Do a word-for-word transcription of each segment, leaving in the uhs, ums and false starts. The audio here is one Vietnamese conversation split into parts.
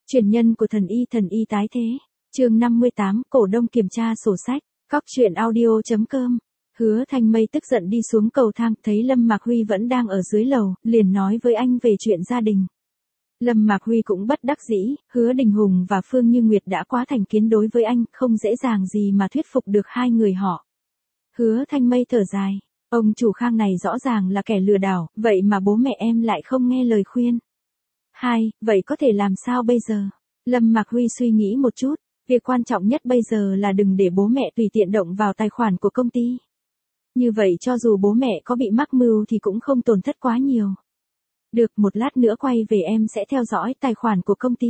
Truyền nhân của thần y thần y tái thế. Chương năm mươi tám, cổ đông kiểm tra sổ sách. Cóc truyện audio chấm com. Hứa Thanh Mây tức giận đi xuống cầu thang, thấy Lâm Mạc Huy vẫn đang ở dưới lầu, liền nói với anh về chuyện gia đình. Lâm Mạc Huy cũng bất đắc dĩ, Hứa Đình Hùng và Phương Như Nguyệt đã quá thành kiến đối với anh, không dễ dàng gì mà thuyết phục được hai người họ. Hứa Thanh Mây thở dài, ông chủ Khang này rõ ràng là kẻ lừa đảo, vậy mà bố mẹ em lại không nghe lời khuyên. Hai, vậy có thể làm sao bây giờ? Lâm Mạc Huy suy nghĩ một chút, việc quan trọng nhất bây giờ là đừng để bố mẹ tùy tiện động vào tài khoản của công ty. Như vậy cho dù bố mẹ có bị mắc mưu thì cũng không tổn thất quá nhiều. Được, một lát nữa quay về em sẽ theo dõi tài khoản của công ty.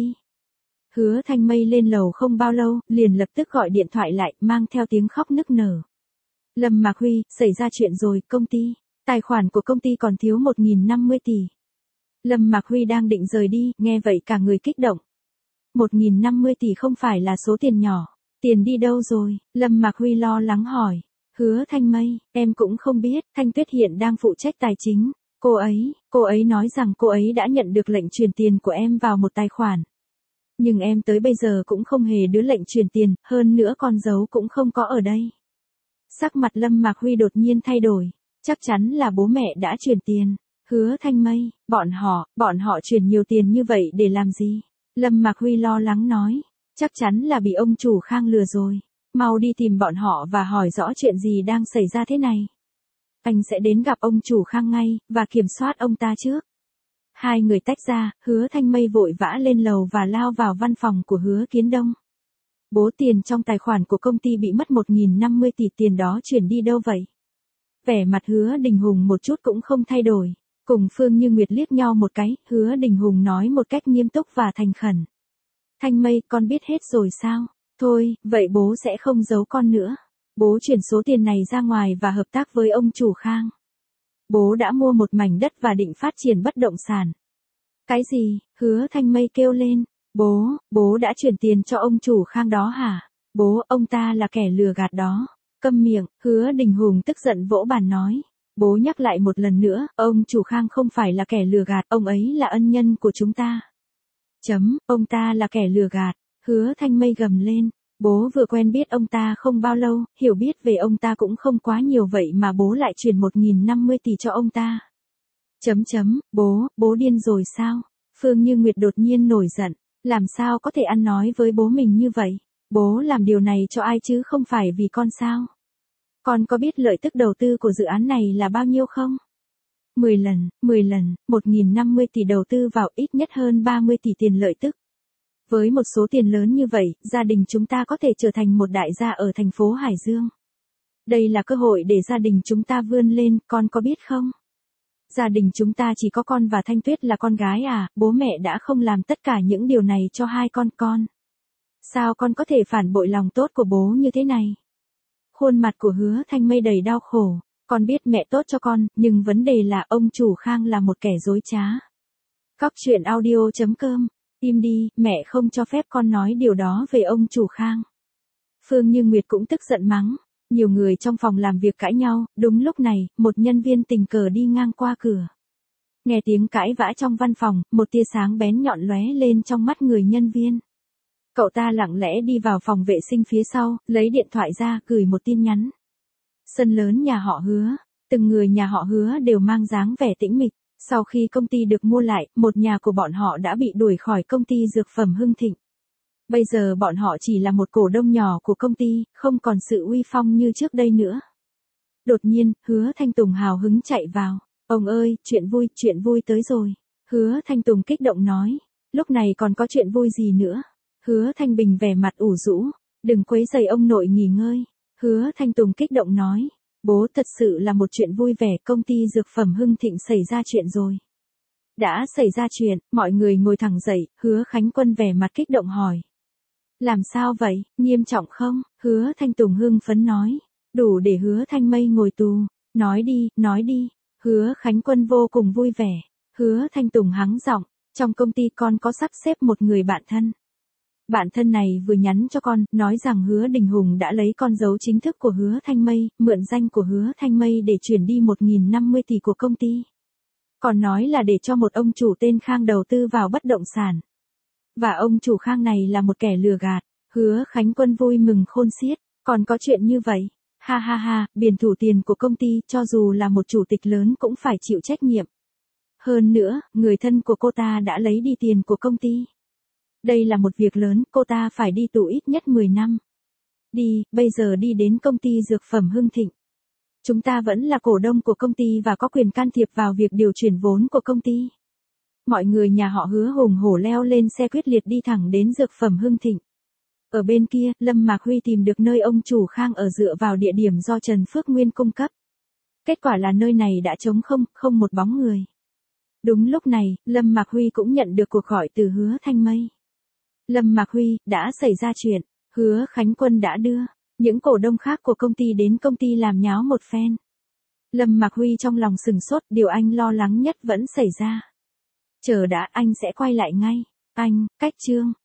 Hứa Thanh Mây lên lầu không bao lâu, liền lập tức gọi điện thoại lại, mang theo tiếng khóc nức nở. Lâm Mạc Huy, xảy ra chuyện rồi, công ty, tài khoản của công ty còn thiếu một nghìn năm mươi tỷ. Lâm Mạc Huy đang định rời đi, nghe vậy cả người kích động. một nghìn năm mươi tỷ không phải là số tiền nhỏ. Tiền đi đâu rồi? Lâm Mạc Huy lo lắng hỏi. Hứa Thanh Mây, em cũng không biết, Thanh Tuyết hiện đang phụ trách tài chính. Cô ấy, cô ấy nói rằng cô ấy đã nhận được lệnh chuyển tiền của em vào một tài khoản. Nhưng em tới bây giờ cũng không hề đưa lệnh chuyển tiền, hơn nữa con dấu cũng không có ở đây. Sắc mặt Lâm Mạc Huy đột nhiên thay đổi. Chắc chắn là bố mẹ đã chuyển tiền. Hứa Thanh Mây, bọn họ, bọn họ chuyển nhiều tiền như vậy để làm gì? Lâm Mạc Huy lo lắng nói. Chắc chắn là bị ông chủ Khang lừa rồi. Mau đi tìm bọn họ và hỏi rõ chuyện gì đang xảy ra thế này. Anh sẽ đến gặp ông chủ Khang ngay, và kiểm soát ông ta trước. Hai người tách ra, Hứa Thanh Mây vội vã lên lầu và lao vào văn phòng của Hứa Kiến Đông. Bố, tiền trong tài khoản của công ty bị mất một nghìn năm mươi tỷ, tiền đó chuyển đi đâu vậy? Vẻ mặt Hứa Đình Hùng một chút cũng không thay đổi. Cùng Phương Như Nguyệt liếc nhau một cái, Hứa Đình Hùng nói một cách nghiêm túc và thành khẩn. Thanh Mây, con biết hết rồi sao? Thôi, vậy bố sẽ không giấu con nữa. Bố chuyển số tiền này ra ngoài và hợp tác với ông chủ Khang. Bố đã mua một mảnh đất và định phát triển bất động sản. Cái gì? Hứa Thanh Mây kêu lên. Bố, bố đã chuyển tiền cho ông chủ Khang đó hả? Bố, ông ta là kẻ lừa gạt đó. Câm miệng, Hứa Đình Hùng tức giận vỗ bàn nói. Bố nhắc lại một lần nữa, ông chủ Khang không phải là kẻ lừa gạt, ông ấy là ân nhân của chúng ta. Chấm, ông ta là kẻ lừa gạt. Hứa Thanh Mây gầm lên. Bố vừa quen biết ông ta không bao lâu, hiểu biết về ông ta cũng không quá nhiều, vậy mà bố lại chuyển một nghìn năm mươi tỷ cho ông ta. Chấm chấm, bố, bố điên rồi sao? Phương Như Nguyệt đột nhiên nổi giận, làm sao có thể ăn nói với bố mình như vậy? Bố làm điều này cho ai chứ không phải vì con sao? Con có biết lợi tức đầu tư của dự án này là bao nhiêu không? mười lần, mười lần, một nghìn năm mươi tỷ đầu tư vào, ít nhất hơn ba mươi tỷ tiền lợi tức. Với một số tiền lớn như vậy, gia đình chúng ta có thể trở thành một đại gia ở thành phố Hải Dương. Đây là cơ hội để gia đình chúng ta vươn lên, con có biết không? Gia đình chúng ta chỉ có con và Thanh Tuyết là con gái à, bố mẹ đã không làm tất cả những điều này cho hai con con. Sao con có thể phản bội lòng tốt của bố như thế này? Khuôn mặt của Hứa Thanh Mây đầy đau khổ. Con biết mẹ tốt cho con, nhưng vấn đề là ông chủ Khang là một kẻ dối trá. Cóc truyện audio chấm com. Im đi, mẹ không cho phép con nói điều đó về ông chủ Khang. Phương Như Nguyệt cũng tức giận mắng. Nhiều người trong phòng làm việc cãi nhau, đúng lúc này, một nhân viên tình cờ đi ngang qua cửa. Nghe tiếng cãi vã trong văn phòng, một tia sáng bén nhọn lóe lên trong mắt người nhân viên. Cậu ta lặng lẽ đi vào phòng vệ sinh phía sau, lấy điện thoại ra, gửi một tin nhắn. Sân lớn nhà họ Hứa, từng người nhà họ Hứa đều mang dáng vẻ tĩnh mịch. Sau khi công ty được mua lại, một nhà của bọn họ đã bị đuổi khỏi công ty dược phẩm Hưng Thịnh. Bây giờ bọn họ chỉ là một cổ đông nhỏ của công ty, không còn sự uy phong như trước đây nữa. Đột nhiên, Hứa Thanh Tùng hào hứng chạy vào. Ông ơi, chuyện vui, chuyện vui tới rồi. Hứa Thanh Tùng kích động nói. Lúc này còn có chuyện vui gì nữa? Hứa Thanh Bình vẻ mặt ủ rũ. Đừng quấy rầy ông nội nghỉ ngơi. Hứa Thanh Tùng kích động nói. Bố, thật sự là một chuyện vui vẻ, công ty dược phẩm Hưng Thịnh xảy ra chuyện rồi. Đã xảy ra chuyện, mọi người ngồi thẳng dậy, Hứa Khánh Quân vẻ mặt kích động hỏi. Làm sao vậy, nghiêm trọng không? Hứa Thanh Tùng hưng phấn nói. Đủ để Hứa Thanh Mây ngồi tù. Nói đi, nói đi. Hứa Khánh Quân vô cùng vui vẻ. Hứa Thanh Tùng hắng giọng. Trong công ty con có sắp xếp một người bạn thân. Bạn thân này vừa nhắn cho con, nói rằng Hứa Đình Hùng đã lấy con dấu chính thức của Hứa Thanh Mây, mượn danh của Hứa Thanh Mây để chuyển đi một nghìn năm mươi tỷ của công ty. Còn nói là để cho một ông chủ tên Khang đầu tư vào bất động sản. Và ông chủ Khang này là một kẻ lừa gạt. Hứa Khánh Quân vui mừng khôn xiết. Còn có chuyện như vậy. Ha ha ha, biển thủ tiền của công ty cho dù là một chủ tịch lớn cũng phải chịu trách nhiệm. Hơn nữa, người thân của cô ta đã lấy đi tiền của công ty. Đây là một việc lớn, cô ta phải đi tù ít nhất mười năm. Đi, bây giờ đi đến công ty dược phẩm Hưng Thịnh. Chúng ta vẫn là cổ đông của công ty và có quyền can thiệp vào việc điều chuyển vốn của công ty. Mọi người nhà họ Hứa hùng hổ leo lên xe quyết liệt đi thẳng đến dược phẩm Hưng Thịnh. Ở bên kia, Lâm Mạc Huy tìm được nơi ông chủ Khang ở dựa vào địa điểm do Trần Phước Nguyên cung cấp. Kết quả là nơi này đã trống không, không một bóng người. Đúng lúc này, Lâm Mạc Huy cũng nhận được cuộc gọi từ Hứa Thanh Mây. Lâm Mạc Huy, đã xảy ra chuyện, Hứa Khánh Quân đã đưa những cổ đông khác của công ty đến công ty làm nháo một phen. Lâm Mạc Huy trong lòng sừng sốt, điều anh lo lắng nhất vẫn xảy ra. Chờ đã, anh sẽ quay lại ngay. Anh, cách chương.